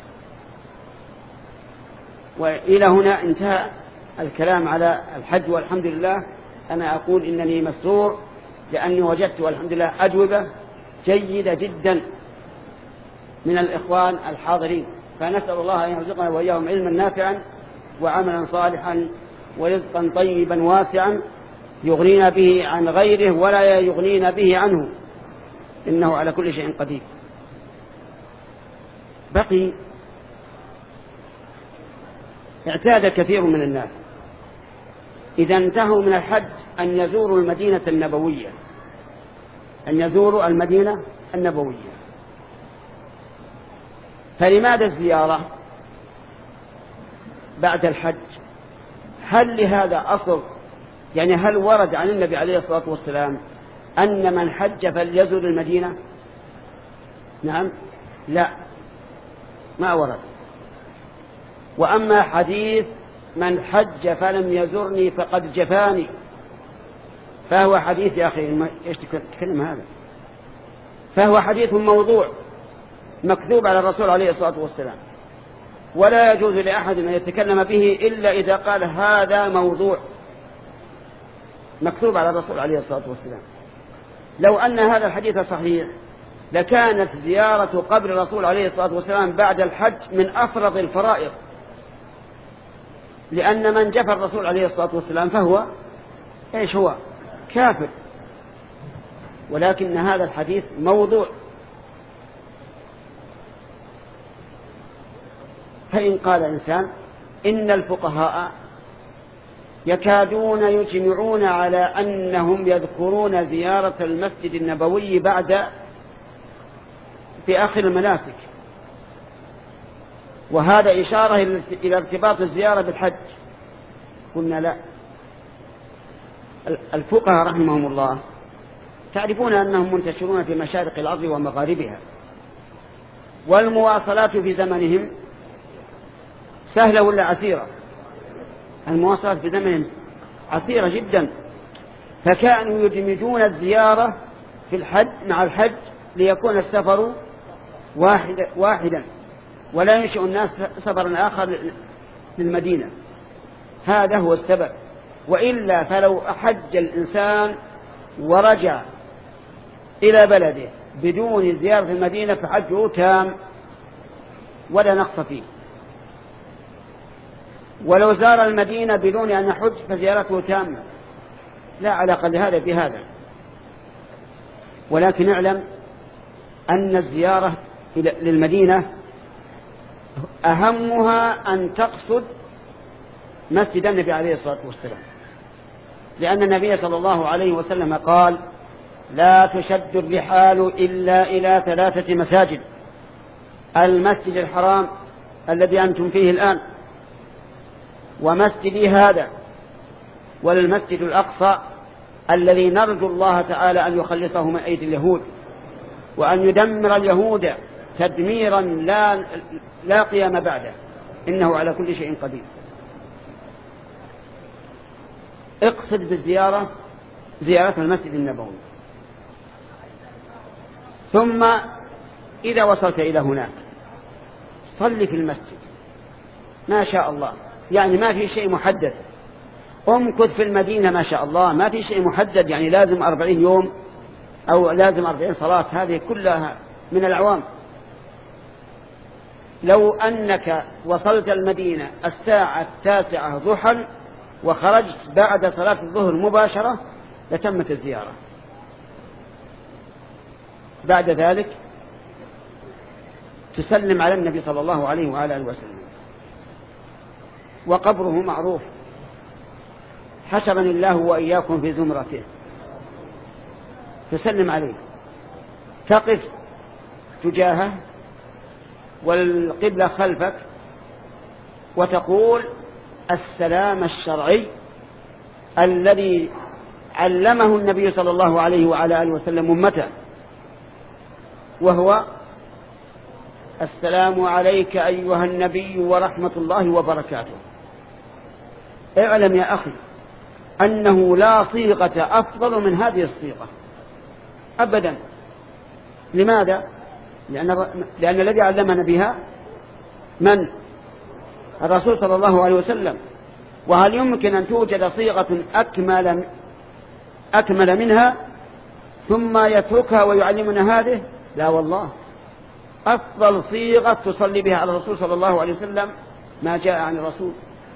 وإلى هنا انتهى الكلام على الحج، والحمد لله. أنا أقول إنني مسرور لأني وجدت والحمد لله أجوبة جيدة جدا من الإخوان الحاضرين، فنسأل الله أن يرزقنا وإياهم علما نافعا وعملا صالحا ورزقا طيبا واسعا يغنينا به عن غيره ولا يغنينا به عنه، إنه على كل شيء قدير. بقي اعتاد كثير من الناس إذا انتهوا من الحج أن يزوروا المدينة النبوية أن يزوروا المدينة النبوية. فلماذا الزيارة بعد الحج؟ هل لهذا أصل؟ يعني هل ورد عن النبي عليه الصلاة والسلام أن من حج فليزور المدينة؟ نعم. لا، ما ورد. وأما حديث من حج فلم يزرني فقد جفاني فهو حديث، يا أخي إيش تتكلم هذا؟ فهو حديث موضوع مكذوب على الرسول عليه الصلاة والسلام، ولا يجوز لأحد أن يتكلم به إلا إذا قال هذا موضوع مكتوب على الرسول عليه الصلاة والسلام. لو أن هذا الحديث صحيح لكانت زيارة قبر الرسول عليه الصلاة والسلام بعد الحج من أفرض الفرائض، لأن من جفى الرسول عليه الصلاة والسلام فهو إيش هو؟ كافر. ولكن هذا الحديث موضوع. فإن قال إنسان إن الفقهاء يكادون يجمعون على أنهم يذكرون زيارة المسجد النبوي بعد في آخر المناسك، وهذا إشارة إلى ارتباط الزيارة بالحج، قلنا لا. الفقهاء رحمهم الله تعرفون أنهم منتشرون في مشارق الأرض ومغاربها، والمواصلات في زمنهم سهلة ولا عسيرة؟ المواصلات في زمنهم عسيرة جدا، فكانوا يدمجون الزيارة في الحج مع الحج ليكون السفر واحد واحدا، ولا ينشئ الناس سفرا آخر للمدينة. هذا هو السبب. وإلا فلو أحج الإنسان ورجع إلى بلده بدون زيارة المدينة فحجه تام ولا نقص فيه، ولو زار المدينة بدون أن يحج فزيارته تامة، لا علاقة لهذا بهذا. ولكن اعلم أن الزيارة للمدينة أهمها أن تقصد مسجد النبي عليه الصلاة والسلام، لأن النبي صلى الله عليه وسلم قال لا تشد الرحال إلا إلى ثلاثة مساجد: المسجد الحرام الذي أنتم فيه الآن، ومسجدي هذا، والمسجد الأقصى الذي نرجو الله تعالى أن يخلصه من أيدي اليهود، وأن يدمر اليهود تدميرا لا, لا قيام بعده، إنه على كل شيء قدير. اقصد بالزيارة زيارة المسجد النبوي، ثم إذا وصلت إلى هناك صل في المسجد ما شاء الله، يعني ما في شيء محدد. امكث في المدينة ما شاء الله، ما في شيء محدد، يعني لازم أربعين يوم أو لازم أربعين صلاة، هذه كلها من العوام. لو أنك وصلت المدينة الساعة التاسعة ضحى وخرجت بعد صلاة الظهر مباشرة لتمت الزيارة. بعد ذلك تسلم على النبي صلى الله عليه وعلى آله وسلم، وقبره معروف، حشرني الله وإياكم في زمرته، تسلم عليه، تقف تجاهه والقبلة خلفك، وتقول السلام الشرعي الذي علمه النبي صلى الله عليه وعلى آله وسلم أمته، وهو السلام عليك أيها النبي ورحمة الله وبركاته. اعلم يا أخي أنه لا صيغة أفضل من هذه الصيغة أبدا. لماذا؟ لأن, لأن الذي علمنا بها من؟ الرسول صلى الله عليه وسلم. وهل يمكن أن توجد صيغة أكمل, أكمل منها ثم يتركها ويعلمنا هذه؟ لا والله، أفضل صيغة تصلي بها على الرسول صلى الله عليه وسلم ما جاء عن الرسول.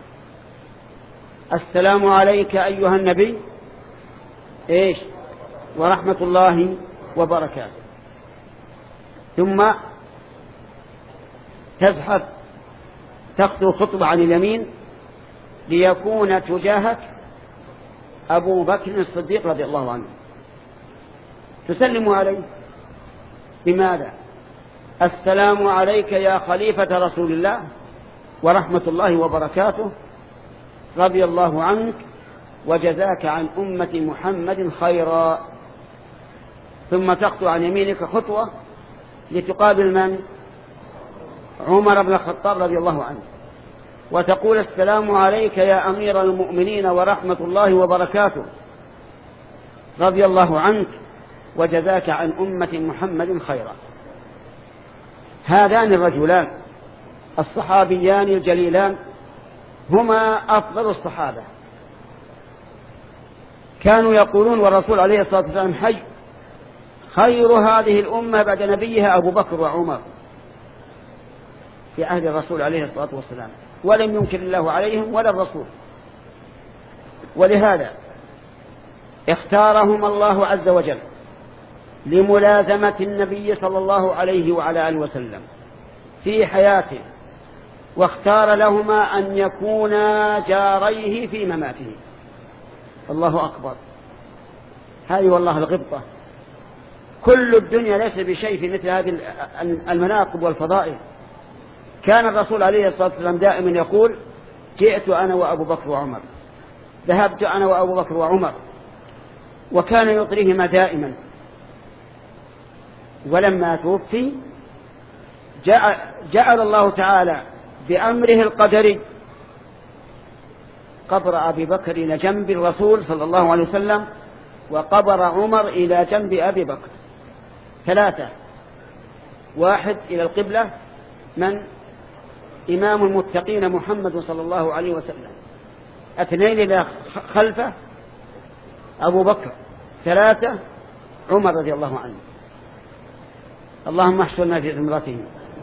السلام عليك أيها النبي إيش ورحمة الله وبركاته، ثم تزحف تخطو خطوة عن اليمين ليكون تجاهك أبو بكر الصديق رضي الله عنه، تسلم عليه. بماذا؟ السلام عليك يا خليفة رسول الله ورحمة الله وبركاته، رضي الله عنك وجزاك عن أمة محمد خيرا. ثم تخطو عن يمينك خطوة لتقابل من؟ عمر بن الخطاب رضي الله عنه، وتقول السلام عليك يا أمير المؤمنين ورحمة الله وبركاته، رضي الله عنك وجزاك عن أمة محمد خيرا. هذان الرجلان الصحابيان الجليلان هما أفضل الصحابة، كانوا يقولون والرسول عليه الصلاة والسلام حي: خير هذه الأمة بعد نبيها أبو بكر وعمر في عهد الرسول عليه الصلاة والسلام، ولم ينكر الله عليهم ولا الرسول. ولهذا اختارهم الله عز وجل لملازمة النبي صلى الله عليه وعلى آله وسلم في حياته، واختار لهما أن يكونا جاريه في مماته. الله أكبر، هذه والله الغبطة. كل الدنيا ليس بشيء في مثل هذه المناقب والفضائل. كان الرسول عليه الصلاة والسلام دائما يقول: جئت أنا وأبو بكر وعمر، ذهبت أنا وأبو بكر وعمر، وكان يطريهما دائما. ولما توفي جعل الله تعالى بأمره القدري قبر أبي بكر إلى جنب الرسول صلى الله عليه وسلم، وقبر عمر إلى جنب أبي بكر. ثلاثة: واحد إلى القبلة، من؟ إمام المتقين محمد صلى الله عليه وسلم. اثنين إلى خلفه، أبو بكر. ثلاثة: عمر رضي الله عنه. اللهم احشرنا في زمرته.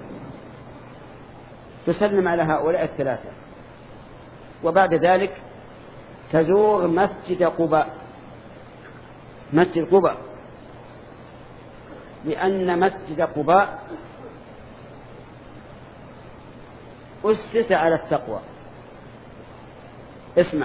تسلم على هؤلاء الثلاثة، وبعد ذلك تزور مسجد قباء. مسجد قباء لأن مسجد قباء أسس على التقوى. اسمع،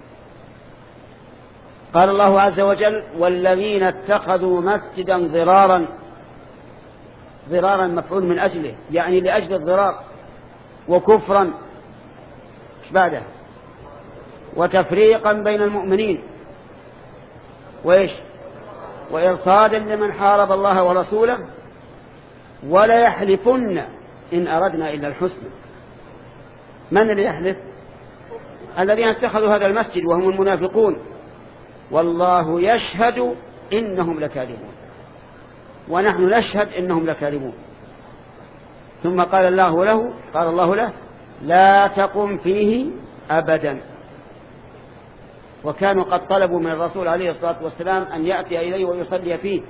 قال الله عز وجل: والذين اتخذوا مسجدا ضرارا. ضرارا مفعول من أجله، يعني لأجل الضرار، وكفرا ايش بعده، وتفريقا بين المؤمنين، وإيش، وإرصادا لمن حارب الله ورسوله، ولا يحلفن إن أردنا إلا الحسنى. من اللي يحلف؟ الذين اتخذوا هذا المسجد وهم المنافقون، والله يشهد إنهم لكاذبون، ونحن نشهد إنهم لكاذبون. ثم قال الله له قال الله له: لا تقم فيه أبدا. وكانوا قد طلبوا من الرسول عليه الصلاة والسلام أن يأتي إليه ويصلي فيه،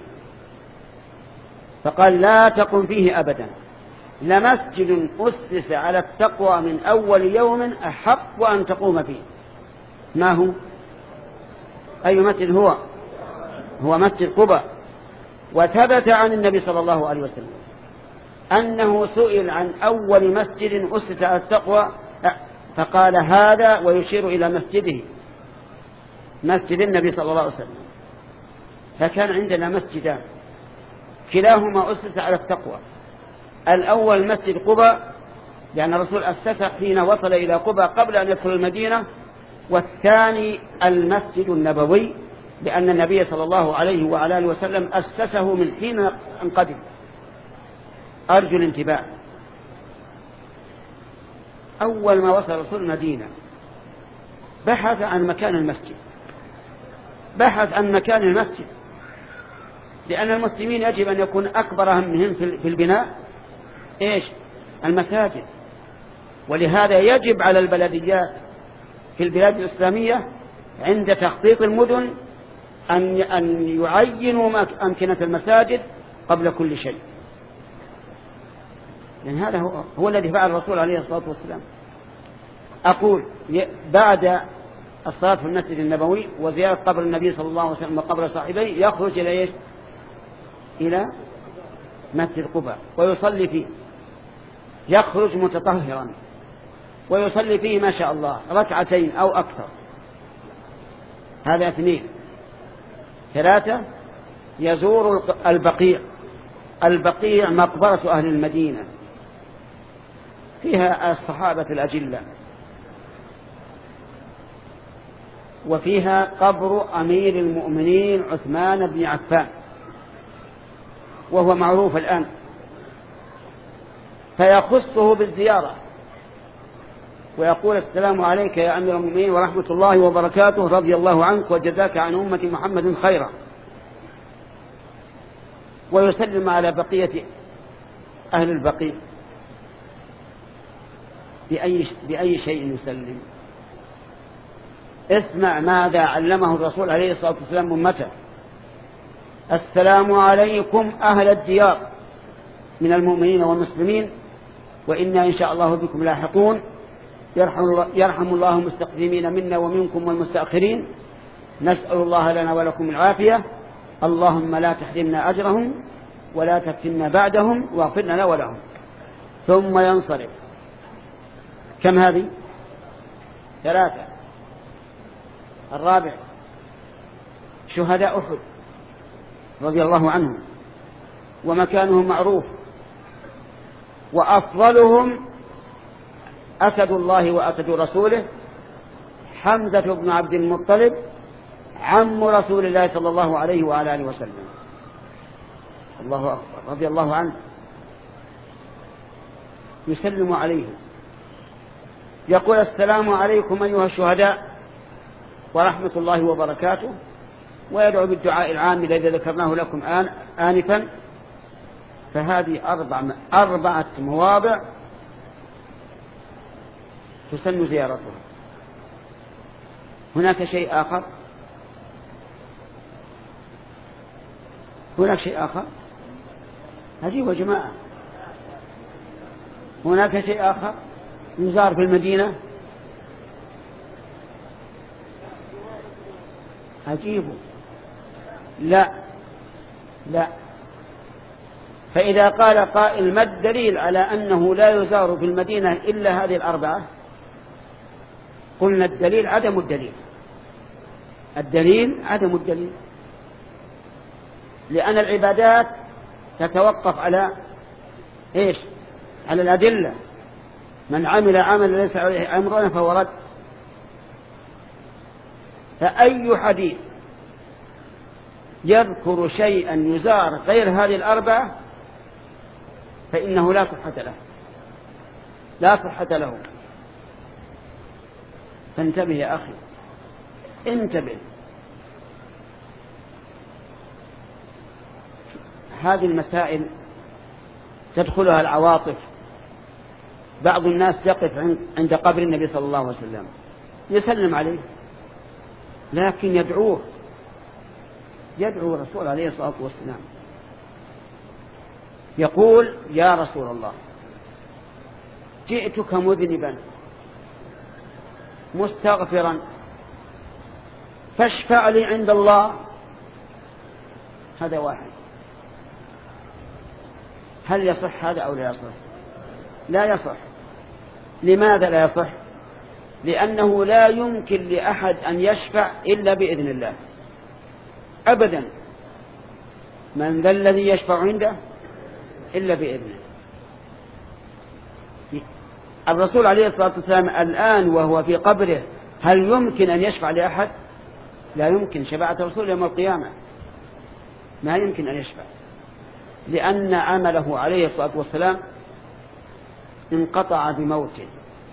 فقال: لا تقم فيه أبدا، لمسجد أسس على التقوى من أول يوم أحق أن تقوم فيه. ما هو؟ أي مسجد هو؟ هو مسجد قباء. وثبت عن النبي صلى الله عليه وسلم أنه سئل عن أول مسجد أسس على التقوى فقال: هذا، ويشير إلى مسجده، مسجد النبي صلى الله عليه وسلم. فكان عندنا مسجدان كلاهما أسس على التقوى. الأول مسجد قباء لأن الرسول أسسه حين وصل إلى قباء قبل أن يدخل المدينة، والثاني المسجد النبوي لأن النبي صلى الله عليه وعلى آله وسلم أسسه من حين أن قدم. أرجو الانتباه. أول ما وصل الرسول المدينة بحث عن مكان المسجد، بحث عن مكان المسجد، لأن المسلمين يجب أن يكون أكبر همهم في البناء إيش؟ المساجد. ولهذا يجب على البلديات في البلاد الإسلامية عند تخطيط المدن أن أن يعينوا أمكنة المساجد قبل كل شيء، لأن هذا هو, هو الذي فعل الرسول عليه الصلاة والسلام. أقول بعد الصلاة في المسجد النبوي وزيارة قبر النبي صلى الله عليه وسلم وقبر صاحبيه يخرج إلى إيش؟ إلى مسجد قباء ويصلي فيه. يخرج متطهرا ويصلي فيه ما شاء الله ركعتين أو أكثر. هذا اثنين. ثلاثة: يزور البقيع. البقيع مقبرة أهل المدينة، فيها الصحابة الأجلة، وفيها قبر أمير المؤمنين عثمان بن عفان، وهو معروف الآن، فيخصه بالزيارة ويقول: السلام عليك يا أمير المؤمنين ورحمة الله وبركاته، رضي الله عنك وجزاك عن أمة محمد خيرا. ويسلم على بقية أهل البقيع. بأي, بأي شيء يسلم؟ اسمع ماذا علمه الرسول عليه الصلاة والسلام أمته. السلام عليكم أهل الديار من المؤمنين والمسلمين وإنا إن شاء الله بكم لاحقون، يرحم الله, يرحم الله المستقدمين منا ومنكم والمستأخرين، نسأل الله لنا ولكم العافية، اللهم لا تحرمنا أجرهم ولا تفتنا بعدهم واغفر لنا ولهم. ثم ينصرف. كم هذه؟ ثلاثة. الرابع شهداء أحد رضي الله عنهم ومكانهم معروف، وأفضلهم أسد الله وأسد رسوله حمزة بن عبد المطلب عم رسول الله صلى الله عليه وعلى آله وسلم، الله أكبر، رضي الله عنه، يسلم عليهم يقول السلام عليكم أيها الشهداء ورحمة الله وبركاته، ويدعو بالدعاء العام الذي ذكرناه لكم آن آنفا. فهذه أربع أربعة مواضع تسن زيارتها. هناك شيء آخر هناك شيء آخر عجيب يا جماعة، هناك شيء آخر يزار في المدينة عجيب. لا لا فإذا قال قائل ما الدليل على أنه لا يزار في المدينة إلا هذه الأربعة؟ قلنا الدليل عدم الدليل الدليل عدم الدليل لأن العبادات تتوقف على إيش؟ على الأدلة. من عمل عملا ليس عليه أمرنا فهو رد. فأي حديث يذكر شيئا يزار غير هذه الأربعة فإنه لا صحة له لا صحة له. فانتبه يا أخي، انتبه. هذه المسائل تدخلها العواطف. بعض الناس يقف عند قبر النبي صلى الله عليه وسلم يسلم عليه، لكن يدعوه يدعو الرسول عليه الصلاة والسلام، يقول يا رسول الله جئتك مذنبا مستغفرا فاشفع لي عند الله. هذا واحد. هل يصح هذا أو لا يصح؟ لا يصح. لماذا لا يصح؟ لأنه لا يمكن لأحد أن يشفع إلا بإذن الله أبدا. من ذا الذي يشفع عنده إلا بإذنه. الرسول عليه الصلاة والسلام الآن وهو في قبره هل يمكن أن يشفع لأحد؟ لا يمكن. شفاعة الرسول يوم القيامة ما يمكن أن يشفع، لأن عمله عليه الصلاة والسلام انقطع بموته،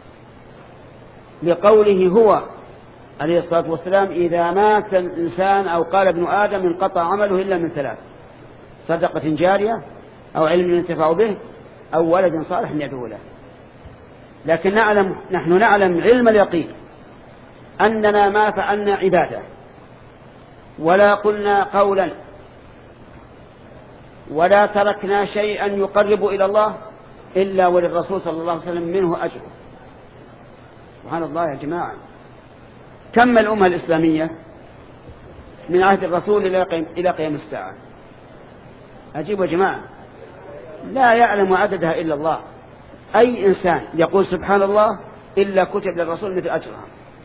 لقوله هو عليه الصلاة والسلام إذا مات الإنسان أو قال ابن آدم انقطع عمله إلا من ثلاث: صدقة جارية أو علم ينتفع به أو ولد صالح يدعو له. لكن نعلم نحن نعلم علم اليقين أننا ما فعلنا عبادة ولا قلنا قولا ولا تركنا شيئا يقرب إلى الله إلا وللرسول صلى الله عليه وسلم منه أجر. سبحان الله يا جماعة. كم الأمة الإسلامية من عهد الرسول إلى قيام الساعة؟ أجيب يا جماعة، لا يعلم عددها إلا الله. أي إنسان يقول سبحان الله إلا كتب للرسول مثل أجرها.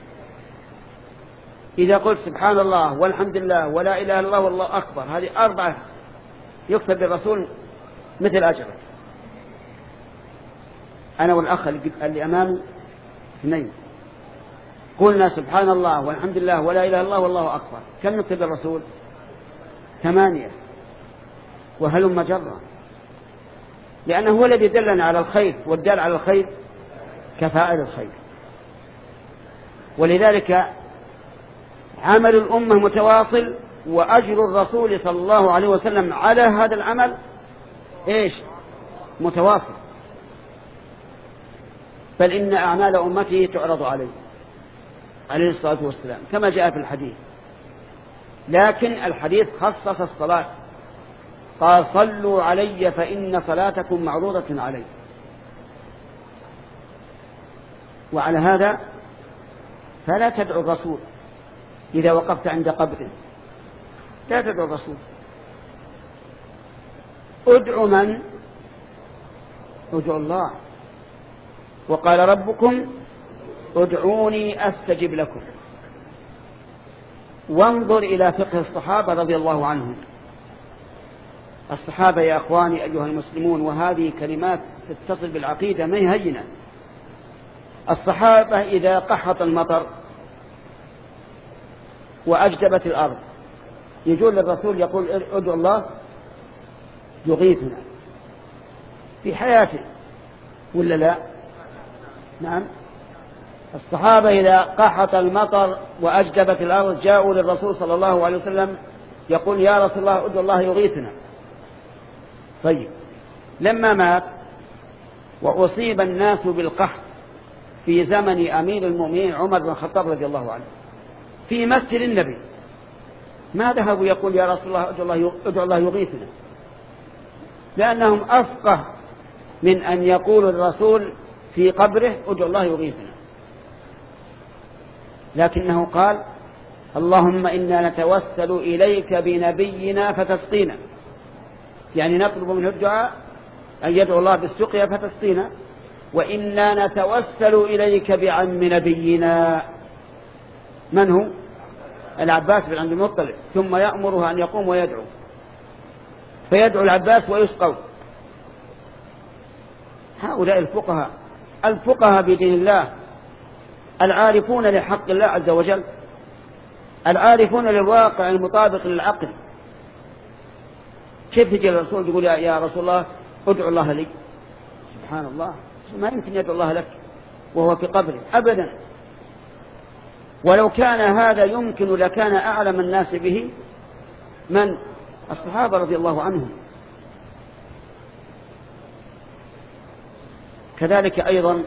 إذا قلت سبحان الله والحمد لله ولا إله إلا الله والله أكبر، هذه أربعة يكتب للرسول مثل أجرك. أنا والأخ اللي أمامي اثنين قلنا سبحان الله والحمد لله ولا إله إلا الله والله أكبر، كم نكتب للرسول؟ ثمانية. وهلم جرا، لأنه هو الذي دلنا على الخير، والدال على الخير كفاعل الخير. ولذلك عمل الأمة متواصل، وأجر الرسول صلى الله عليه وسلم على هذا العمل إيش؟ متواصل. بل إن أعمال أمته تعرض عليه عليه الصلاة والسلام كما جاء في الحديث. لكن الحديث خصص الصلاة قال صلوا علي فإن صلاتكم معروضة علي. وعلى هذا فلا تدعو الرسول إذا وقفت عند قبره، لا تدعو الرسول، ادعو من؟ ادعو الله. وقال ربكم ادعوني أستجب لكم. وانظر إلى فقه الصحابة رضي الله عنهم. الصحابة يا أخواني أيها المسلمون، وهذه كلمات تتصل بالعقيدة ما هي هينة. الصحابة إذا قحط المطر وأجدبت الأرض يجول للرسول يقول ادعو الله يغيثنا في حياته ولا لا؟ نعم. الصحابة إذا قحط المطر وأجدبت الأرض جاءوا للرسول صلى الله عليه وسلم يقول يا رسول الله ادعو الله يغيثنا. طيب لما مات وأصيب الناس بالقحط في زمن أمير المؤمنين عمر بن الخطاب رضي الله عنه في مسجد النبي، ما ذهبوا يقول يا رسول الله ادعو الله, ادعو الله يغيثنا، لأنهم أفقه من أن يقول الرسول في قبره ادعو الله يغيثنا. لكنه قال اللهم إنا نتوسل إليك بنبينا فتسقينا، يعني نطلب منه الدعاء أن يدعو الله بالسقيا فتسقينا، وإنا نتوسل إليك بعم نبينا من هو؟ العباس بن عبد المطلب، ثم يأمره أن يقوم ويدعو فيدعو العباس ويسقوا. هؤلاء الفقهاء الفقهاء بدين الله، العارفون لحق الله عز وجل، العارفون للواقع المطابق للعقل. كيف يجي الرسول يقول يا رسول الله ادعو الله لي؟ سبحان الله، ما يمكن يدعو الله لك وهو في قبره أبدا. ولو كان هذا يمكن لكان أعلم الناس به من؟ الصحابة رضي الله عنهم. كذلك أيضا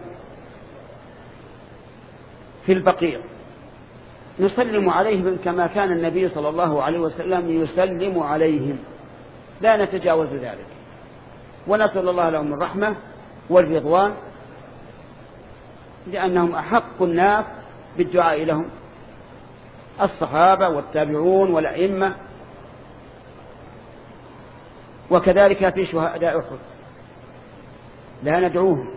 في البقيع نسلم عليهم كما كان النبي صلى الله عليه وسلم يسلم عليهم، لا نتجاوز ذلك، ونسأل الله لهم الرحمة والرضوان لأنهم أحق الناس بالدعاء لهم، الصحابة والتابعون والأئمة. وكذلك في شهداء أحد لا ندعوهم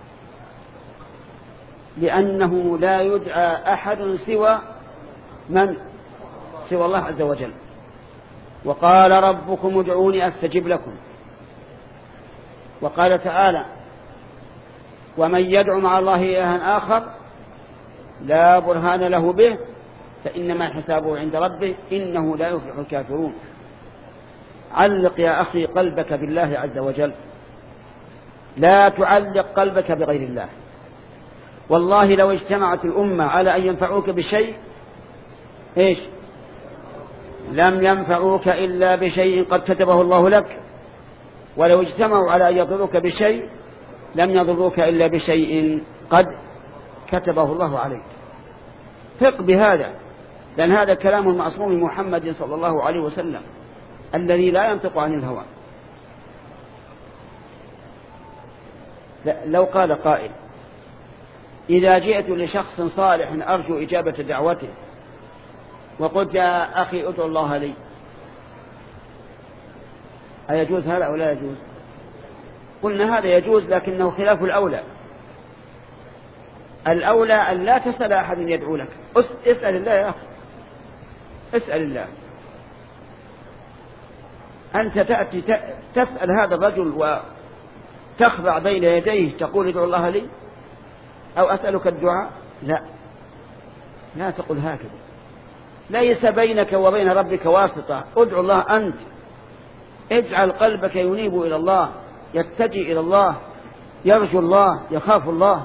لأنه لا يدعى أحد سوى من؟ سوى الله عز وجل. وقال ربكم ادعوني أستجب لكم. وقال تعالى ومن يدعو مع الله إلها آخر لا برهان له به فإنما حسابه عند ربه إنه لا يفلح الكافرون. علق يا أخي قلبك بالله عز وجل، لا تعلق قلبك بغير الله. والله لو اجتمعت الأمة على أن ينفعوك بشيء إيش؟ لم ينفعوك إلا بشيء قد كتبه الله لك، ولو اجتمعوا على أن يضروك بشيء لم يضروك إلا بشيء قد كتبه الله عليك. ثق بهذا، لأن هذا كلام المعصوم محمد صلى الله عليه وسلم الذي لا ينطق عن الهوى. لو قال قائل إذا جئت لشخص صالح أرجو إجابة دعوته وقلت يا أخي ادعو الله لي، أيجوز هذا أو لا يجوز؟ قلنا هذا يجوز لكنه خلاف الأولى. الأولى أن لا تسأل أحد يدعو لك، اسأل الله يا أخي، اسأل الله. أنت تأتي تسأل هذا الرجل وتخضع بين يديه تقول ادعو الله لي أو أسألك الدعاء؟ لا، لا تقل هكذا. ليس بينك وبين ربك واسطة، ادعو الله أنت، اجعل قلبك ينيب إلى الله، يتجه إلى الله، يرجو الله، يخاف الله.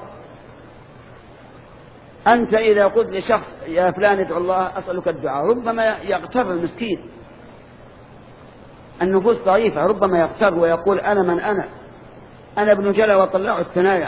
أنت إذا قلت لشخص يا فلان ادعو الله أسألك الدعاء ربما يغتر المسكين، النفوس ضعيفة، ربما يغتر ويقول أنا من أنا أنا ابن جلى وطلع الثنايا،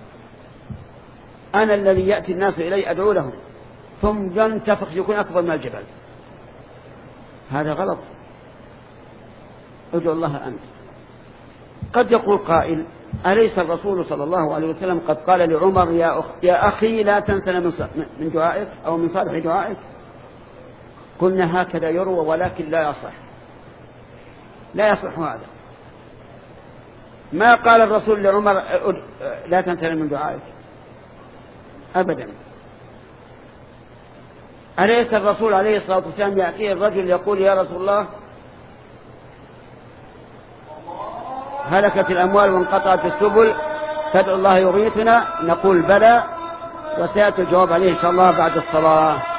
أنا الذي يأتي الناس إلي أدعو لهم، ثم ينتفخ يكون أكبر من الجبل. هذا غلط. ادعو الله أنت. قد يقول قائل: أليس الرسول صلى الله عليه وسلم قد قال لعمر: يا, أخ يا أخي لا تنسنا من دعائك أو من صالح دعائك؟ قلنا هكذا يروى، ولكن لا يصح، لا يصح هذا. ما قال الرسول لعمر: لا تنسنا من دعائك أبدا. أليس الرسول عليه الصلاة والسلام يأتيه الرجل يقول: يا رسول الله هلكت الأموال وانقطعت السبل، تدعو الله يغيثنا؟ نقول: بلى، وسيأتي الجواب عليه إن شاء الله بعد الصلاة.